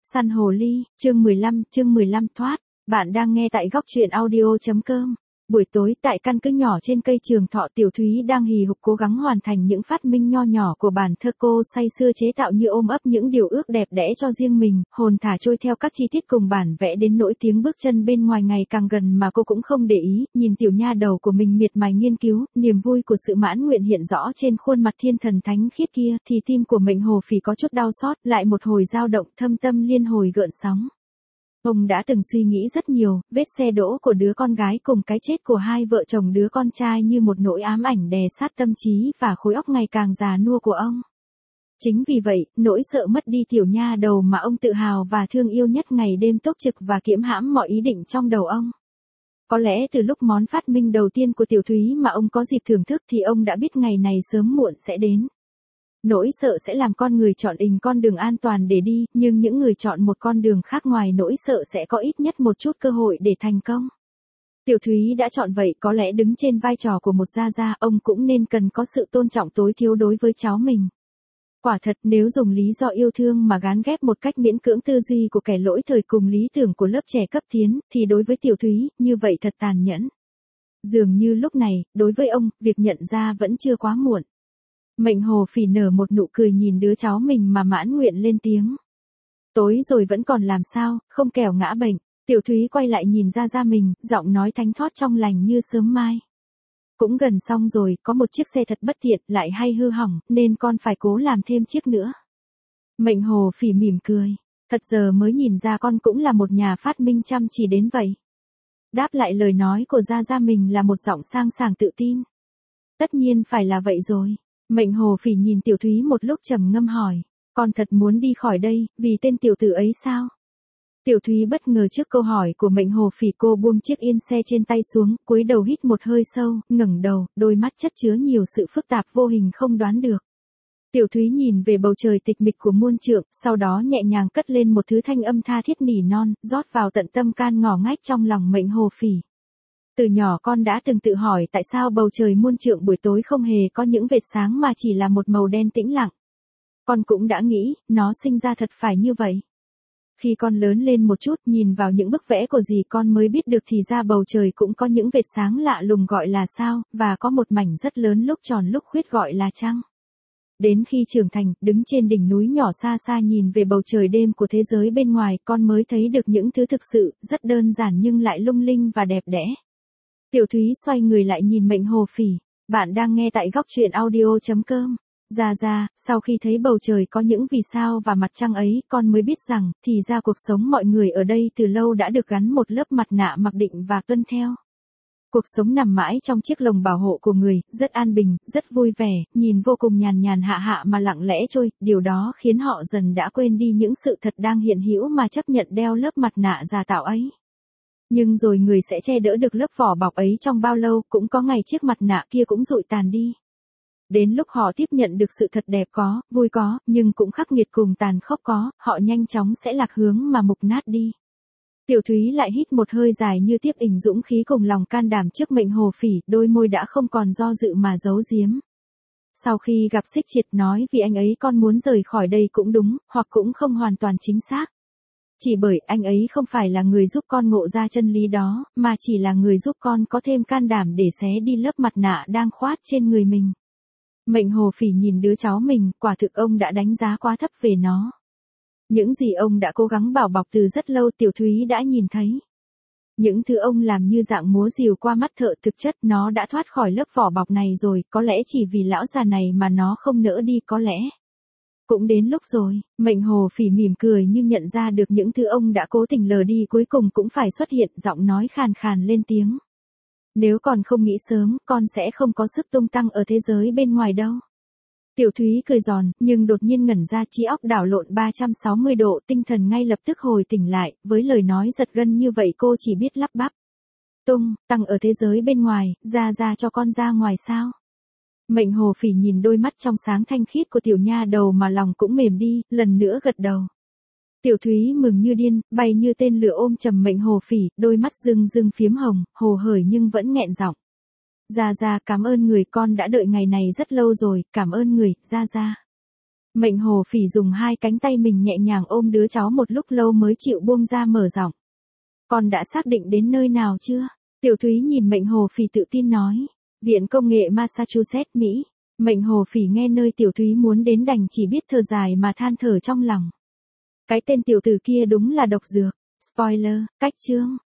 Săn hồ ly, chương 15 thoát. Bạn đang nghe tại góc truyện audio.com. Buổi tối tại căn cứ nhỏ trên cây trường thọ, Tiểu Thúy đang hì hục cố gắng hoàn thành những phát minh nho nhỏ của bản thơ cô say sưa chế tạo, như ôm ấp những điều ước đẹp đẽ cho riêng mình, hồn thả trôi theo các chi tiết cùng bản vẽ đến nỗi tiếng bước chân bên ngoài ngày càng gần mà cô cũng không để ý. Nhìn tiểu nha đầu của mình miệt mài nghiên cứu, niềm vui của sự mãn nguyện hiện rõ trên khuôn mặt thiên thần thánh khiết kia, thì tim của Mệnh Hồ Phỉ có chút đau xót, lại một hồi dao động, thâm tâm liên hồi gợn sóng. Ông đã từng suy nghĩ rất nhiều, vết xe đỗ của đứa con gái cùng cái chết của hai vợ chồng đứa con trai như một nỗi ám ảnh đè sát tâm trí và khối óc ngày càng già nua của ông. Chính vì vậy, nỗi sợ mất đi tiểu nha đầu mà ông tự hào và thương yêu nhất ngày đêm túc trực và kiễm hãm mọi ý định trong đầu ông. Có lẽ từ lúc món phát minh đầu tiên của Tiểu Thúy mà ông có dịp thưởng thức thì ông đã biết ngày này sớm muộn sẽ đến. Nỗi sợ sẽ làm con người chọn con đường an toàn để đi, nhưng những người chọn một con đường khác ngoài nỗi sợ sẽ có ít nhất một chút cơ hội để thành công. Tiểu Thúy đã chọn vậy, có lẽ đứng trên vai trò của một gia gia, ông cũng nên cần có sự tôn trọng tối thiểu đối với cháu mình. Quả thật, nếu dùng lý do yêu thương mà gán ghép một cách miễn cưỡng tư duy của kẻ lỗi thời cùng lý tưởng của lớp trẻ cấp tiến, thì đối với Tiểu Thúy, như vậy thật tàn nhẫn. Dường như lúc này, đối với ông, việc nhận ra vẫn chưa quá muộn. Mệnh Hồ Phỉ nở một nụ cười nhìn đứa cháu mình mà mãn nguyện lên tiếng. Tối rồi vẫn còn làm sao, không kẻo ngã bệnh. Tiểu Thúy quay lại nhìn ra ra mình, giọng nói thánh thót trong lành như sớm mai. Cũng gần xong rồi, có một chiếc xe thật bất tiện, lại hay hư hỏng, nên con phải cố làm thêm chiếc nữa. Mệnh Hồ Phỉ mỉm cười. Thật giờ mới nhìn ra con cũng là một nhà phát minh chăm chỉ đến vậy. Đáp lại lời nói của gia gia mình là một giọng sang sảng tự tin. Tất nhiên phải là vậy rồi. Mệnh Hồ Phỉ nhìn Tiểu Thúy một lúc trầm ngâm hỏi, con thật muốn đi khỏi đây, vì tên tiểu tử ấy sao? Tiểu Thúy bất ngờ trước câu hỏi của Mệnh Hồ Phỉ, cô buông chiếc yên xe trên tay xuống, cúi đầu hít một hơi sâu, ngẩng đầu, đôi mắt chất chứa nhiều sự phức tạp vô hình không đoán được. Tiểu Thúy nhìn về bầu trời tịch mịch của muôn trượng, sau đó nhẹ nhàng cất lên một thứ thanh âm tha thiết nỉ non, rót vào tận tâm can ngỏ ngách trong lòng Mệnh Hồ Phỉ. Từ nhỏ con đã từng tự hỏi tại sao bầu trời muôn trượng buổi tối không hề có những vệt sáng mà chỉ là một màu đen tĩnh lặng. Con cũng đã nghĩ, nó sinh ra thật phải như vậy. Khi con lớn lên một chút, nhìn vào những bức vẽ của dì, con mới biết được thì ra bầu trời cũng có những vệt sáng lạ lùng gọi là sao, và có một mảnh rất lớn lúc tròn lúc khuyết gọi là trăng. Đến khi trưởng thành, đứng trên đỉnh núi nhỏ xa xa nhìn về bầu trời đêm của thế giới bên ngoài, con mới thấy được những thứ thực sự, rất đơn giản nhưng lại lung linh và đẹp đẽ. Tiểu Thúy xoay người lại nhìn Mệnh Hồ Phỉ. Bạn đang nghe tại góc truyện audio.com. Ra, sau khi thấy bầu trời có những vì sao và mặt trăng ấy, con mới biết rằng, thì ra cuộc sống mọi người ở đây từ lâu đã được gắn một lớp mặt nạ mặc định và tuân theo. Cuộc sống nằm mãi trong chiếc lồng bảo hộ của người, rất an bình, rất vui vẻ, nhìn vô cùng nhàn nhàn hạ hạ mà lặng lẽ trôi, điều đó khiến họ dần đã quên đi những sự thật đang hiện hữu mà chấp nhận đeo lớp mặt nạ giả tạo ấy. Nhưng rồi người sẽ che đỡ được lớp vỏ bọc ấy trong bao lâu, cũng có ngày chiếc mặt nạ kia cũng rụi tàn đi. Đến lúc họ tiếp nhận được sự thật đẹp có, vui có, nhưng cũng khắc nghiệt cùng tàn khốc có, họ nhanh chóng sẽ lạc hướng mà mục nát đi. Tiểu Thúy lại hít một hơi dài như tiếp ỉnh dũng khí cùng lòng can đảm trước Mệnh Hồ Phỉ, đôi môi đã không còn do dự mà giấu giếm. Sau khi gặp Xích Triệt nói vì anh ấy con muốn rời khỏi đây cũng đúng, hoặc cũng không hoàn toàn chính xác. Chỉ bởi anh ấy không phải là người giúp con ngộ ra chân lý đó, mà chỉ là người giúp con có thêm can đảm để xé đi lớp mặt nạ đang khoát trên người mình. Mệnh Hồ Phỉ nhìn đứa cháu mình, quả thực ông đã đánh giá quá thấp về nó. Những gì ông đã cố gắng bảo bọc từ rất lâu, Tiểu Thúy đã nhìn thấy. Những thứ ông làm như dạng múa rìu qua mắt thợ, thực chất nó đã thoát khỏi lớp vỏ bọc này rồi, có lẽ chỉ vì lão già này mà nó không nỡ đi, có lẽ. Cũng đến lúc rồi. Mệnh Hồ Phỉ mỉm cười nhưng nhận ra được những thứ ông đã cố tình lờ đi cuối cùng cũng phải xuất hiện, giọng nói khàn khàn lên tiếng. Nếu còn không nghĩ sớm, con sẽ không có sức tung tăng ở thế giới bên ngoài đâu. Tiểu Thúy cười giòn, nhưng đột nhiên ngẩn ra, trí óc đảo lộn 360 độ, tinh thần ngay lập tức hồi tỉnh lại, với lời nói giật gân như vậy cô chỉ biết lắp bắp. Tăng ở thế giới bên ngoài, ra cho con ra ngoài sao? Mệnh Hồ Phỉ nhìn đôi mắt trong sáng thanh khiết của tiểu nha đầu mà lòng cũng mềm đi, lần nữa gật đầu. Tiểu Thúy mừng như điên, bay như tên lửa ôm chầm Mệnh Hồ Phỉ, đôi mắt rưng rưng phiếm hồng, hồ hởi nhưng vẫn nghẹn giọng. Ra, cảm ơn người, con đã đợi ngày này rất lâu rồi, cảm ơn người, ra. Mệnh Hồ Phỉ dùng hai cánh tay mình nhẹ nhàng ôm đứa cháu một lúc lâu mới chịu buông ra mở giọng. Con đã xác định đến nơi nào chưa? Tiểu Thúy nhìn Mệnh Hồ Phỉ tự tin nói. Viện Công nghệ Massachusetts, Mỹ. Mệnh Hồ Phỉ nghe nơi Tiểu Thúy muốn đến đành chỉ biết thở dài mà than thở trong lòng. Cái tên tiểu tử kia đúng là độc dược. Spoiler, cách chương.